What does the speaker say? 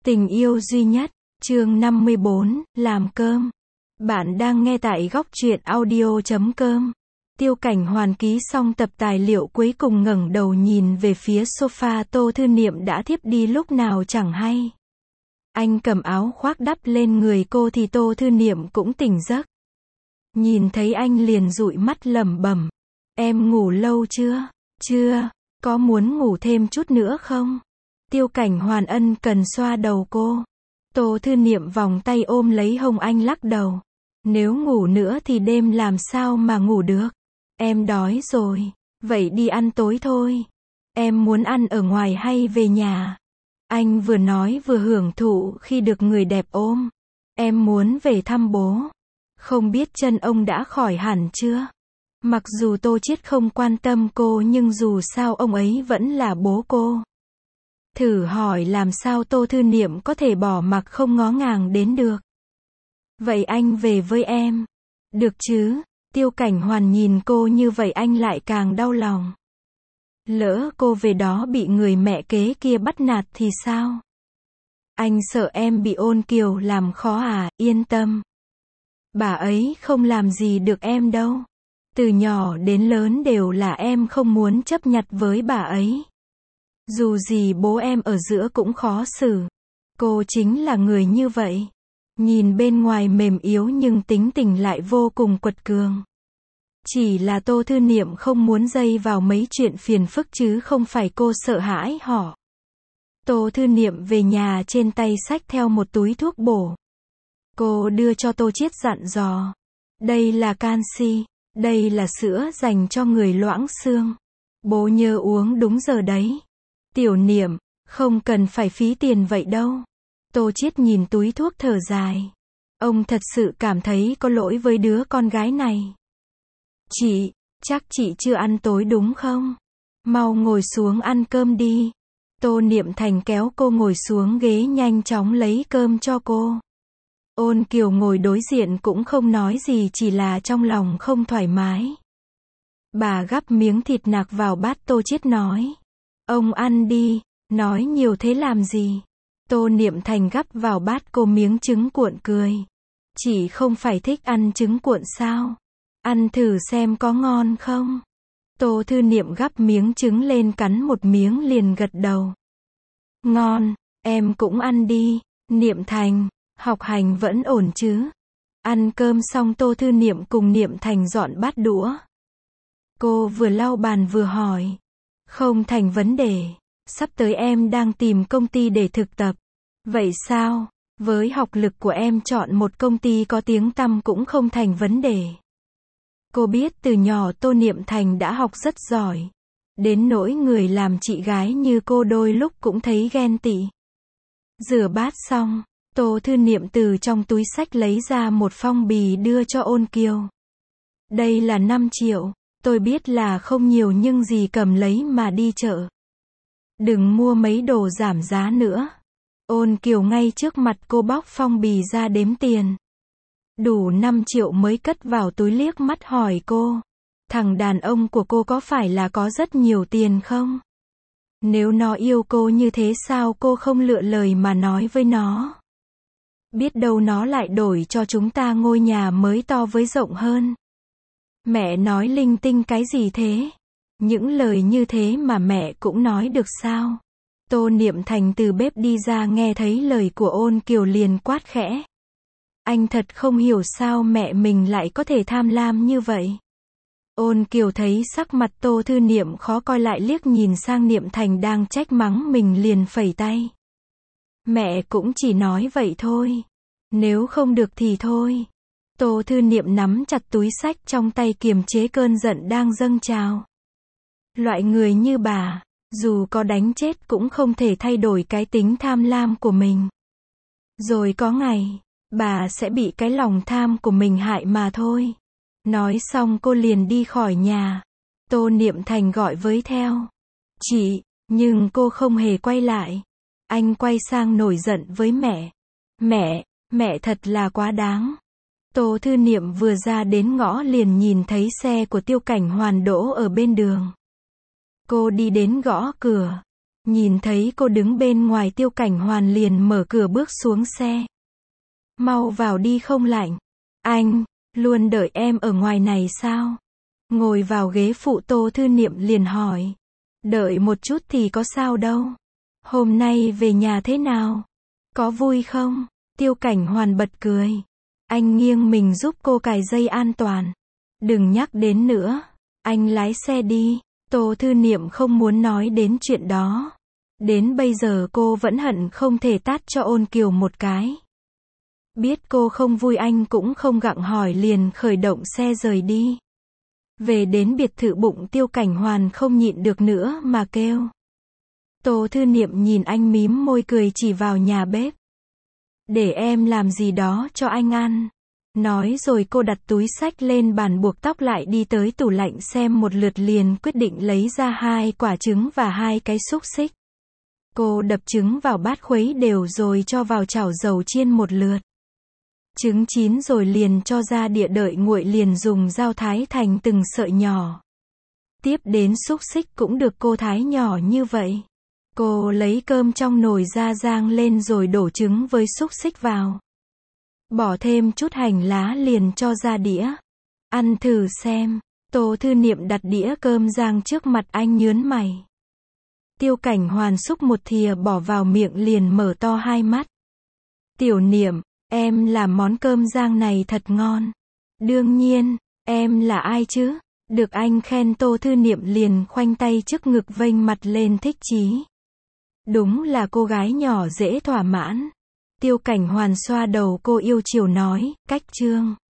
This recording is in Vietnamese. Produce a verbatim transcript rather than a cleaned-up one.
Tình yêu duy nhất, chương năm mươi bốn, làm cơm. Bạn đang nghe tại góc truyện audio chấm com. Tiêu Cảnh Hoàn ký xong tập tài liệu cuối cùng ngẩng đầu nhìn về phía sofa. Tô Thư Niệm đã thiếp đi lúc nào chẳng hay. Anh cầm áo khoác đắp lên người cô thì Tô Thư Niệm cũng tỉnh giấc. Nhìn thấy anh liền dụi mắt lẩm bẩm. Em ngủ lâu chưa? Chưa, có muốn ngủ thêm chút nữa không? Tiêu Cảnh Hoàn ân cần xoa đầu cô. Tô Thư Niệm vòng tay ôm lấy hông anh lắc đầu. Nếu ngủ nữa thì đêm làm sao mà ngủ được? Em đói rồi. Vậy đi ăn tối thôi. Em muốn ăn ở ngoài hay về nhà? Anh vừa nói vừa hưởng thụ khi được người đẹp ôm. Em muốn về thăm bố. Không biết chân ông đã khỏi hẳn chưa? Mặc dù Tô Chiết không quan tâm cô nhưng dù sao ông ấy vẫn là bố cô. Thử hỏi làm sao Tô Thư Niệm có thể bỏ mặc không ngó ngàng đến được. Vậy anh về với em. Được chứ? Tiêu Cảnh Hoàn nhìn cô như vậy anh lại càng đau lòng. Lỡ cô về đó bị người mẹ kế kia bắt nạt thì sao? Anh sợ em bị Ôn Kiều làm khó à, yên tâm. Bà ấy không làm gì được em đâu. Từ nhỏ đến lớn đều là em không muốn chấp nhặt với bà ấy. Dù gì bố em ở giữa cũng khó xử. Cô chính là người như vậy. Nhìn bên ngoài mềm yếu nhưng tính tình lại vô cùng quật cường. Chỉ là Tô Thư Niệm không muốn dây vào mấy chuyện phiền phức chứ không phải cô sợ hãi họ. Tô Thư Niệm về nhà trên tay xách theo một túi thuốc bổ. Cô đưa cho Tô Chiết dặn dò. Đây là canxi, đây là sữa dành cho người loãng xương. Bố nhớ uống đúng giờ đấy. Tiểu Niệm, không cần phải phí tiền vậy đâu. Tô Chiết nhìn túi thuốc thở dài. Ông thật sự cảm thấy có lỗi với đứa con gái này. Chị, chắc chị chưa ăn tối đúng không? Mau ngồi xuống ăn cơm đi. Tô Niệm Thành kéo cô ngồi xuống ghế nhanh chóng lấy cơm cho cô. Ôn Kiều ngồi đối diện cũng không nói gì chỉ là trong lòng không thoải mái. Bà gắp miếng thịt nạc vào bát Tô Chiết nói. Ông ăn đi, nói nhiều thế làm gì? Tô Niệm Thành gắp vào bát cô miếng trứng cuộn cười. Chị không phải thích ăn trứng cuộn sao? Ăn thử xem có ngon không? Tô Thư Niệm gắp miếng trứng lên cắn một miếng liền gật đầu. Ngon, em cũng ăn đi. Niệm Thành, học hành vẫn ổn chứ? Ăn cơm xong Tô Thư Niệm cùng Niệm Thành dọn bát đũa. Cô vừa lau bàn vừa hỏi. Không thành vấn đề. Sắp tới em đang tìm công ty để thực tập. Vậy sao? Với học lực của em chọn một công ty có tiếng tăm cũng không thành vấn đề. Cô biết từ nhỏ Tô Niệm Thành đã học rất giỏi. Đến nỗi người làm chị gái như cô đôi lúc cũng thấy ghen tị. Rửa bát xong, Tô Thư Niệm từ trong túi xách lấy ra một phong bì đưa cho Ôn Kiều. Đây là năm triệu, tôi biết là không nhiều nhưng gì cầm lấy mà đi chợ. Đừng mua mấy đồ giảm giá nữa. Ôn Kiều ngay trước mặt cô bóc phong bì ra đếm tiền. Đủ năm triệu mới cất vào túi liếc mắt hỏi cô. Thằng đàn ông của cô có phải là có rất nhiều tiền không? Nếu nó yêu cô như thế sao cô không lựa lời mà nói với nó? Biết đâu nó lại đổi cho chúng ta ngôi nhà mới to với rộng hơn. Mẹ nói linh tinh cái gì thế? Những lời như thế mà mẹ cũng nói được sao? Tô Niệm Thành từ bếp đi ra nghe thấy lời của Ôn Kiều liền quát khẽ. Anh thật không hiểu sao mẹ mình lại có thể tham lam như vậy. Ôn Kiều thấy sắc mặt Tô Thư Niệm khó coi lại liếc nhìn sang Niệm Thành đang trách mắng mình liền phẩy tay. Mẹ cũng chỉ nói vậy thôi. Nếu không được thì thôi. Tô Thư Niệm nắm chặt túi xách trong tay kiềm chế cơn giận đang dâng trào. Loại người như bà, dù có đánh chết cũng không thể thay đổi cái tính tham lam của mình. Rồi có ngày, bà sẽ bị cái lòng tham của mình hại mà thôi. Nói xong cô liền đi khỏi nhà. Tô Niệm Thành gọi với theo. Chị, nhưng cô không hề quay lại. Anh quay sang nổi giận với mẹ. Mẹ, mẹ thật là quá đáng. Tô Thư Niệm vừa ra đến ngõ liền nhìn thấy xe của Tiêu Cảnh Hoàn đỗ ở bên đường. Cô đi đến gõ cửa. Nhìn thấy cô đứng bên ngoài Tiêu Cảnh Hoàn liền mở cửa bước xuống xe. Mau vào đi không lạnh. Anh, luôn đợi em ở ngoài này sao? Ngồi vào ghế phụ Tô Thư Niệm liền hỏi. Đợi một chút thì có sao đâu. Hôm nay về nhà thế nào? Có vui không? Tiêu Cảnh Hoàn bật cười. Anh nghiêng mình giúp cô cài dây an toàn. Đừng nhắc đến nữa. Anh lái xe đi. Tô Thư Niệm không muốn nói đến chuyện đó. Đến bây giờ cô vẫn hận không thể tát cho Ôn Kiều một cái. Biết cô không vui anh cũng không gặng hỏi liền khởi động xe rời đi. Về đến biệt thự bụng Tiêu Cảnh Hoàn không nhịn được nữa mà kêu. Tô Thư Niệm nhìn anh mím môi cười chỉ vào nhà bếp. Để em làm gì đó cho anh ăn. Nói rồi cô đặt túi xách lên bàn buộc tóc lại đi tới tủ lạnh xem một lượt liền quyết định lấy ra hai quả trứng và hai cái xúc xích. Cô đập trứng vào bát khuấy đều rồi cho vào chảo dầu chiên một lượt. Trứng chín rồi liền cho ra đĩa đợi nguội liền dùng dao thái thành từng sợi nhỏ. Tiếp đến xúc xích cũng được cô thái nhỏ như vậy. Cô lấy cơm trong nồi ra rang lên rồi đổ trứng với xúc xích vào. Bỏ thêm chút hành lá liền cho ra đĩa. Ăn thử xem. Tô Thư Niệm đặt đĩa cơm rang trước mặt anh nhớn mày. Tiêu Cảnh Hoàn xúc một thìa bỏ vào miệng liền mở to hai mắt. Tiểu Niệm, em làm món cơm rang này thật ngon. Đương nhiên, em là ai chứ? Được anh khen Tô Thư Niệm liền khoanh tay trước ngực vênh mặt lên thích chí. Đúng là cô gái nhỏ dễ thỏa mãn. Tiêu Cảnh Hoàn xoa đầu cô yêu chiều nói, cách trương.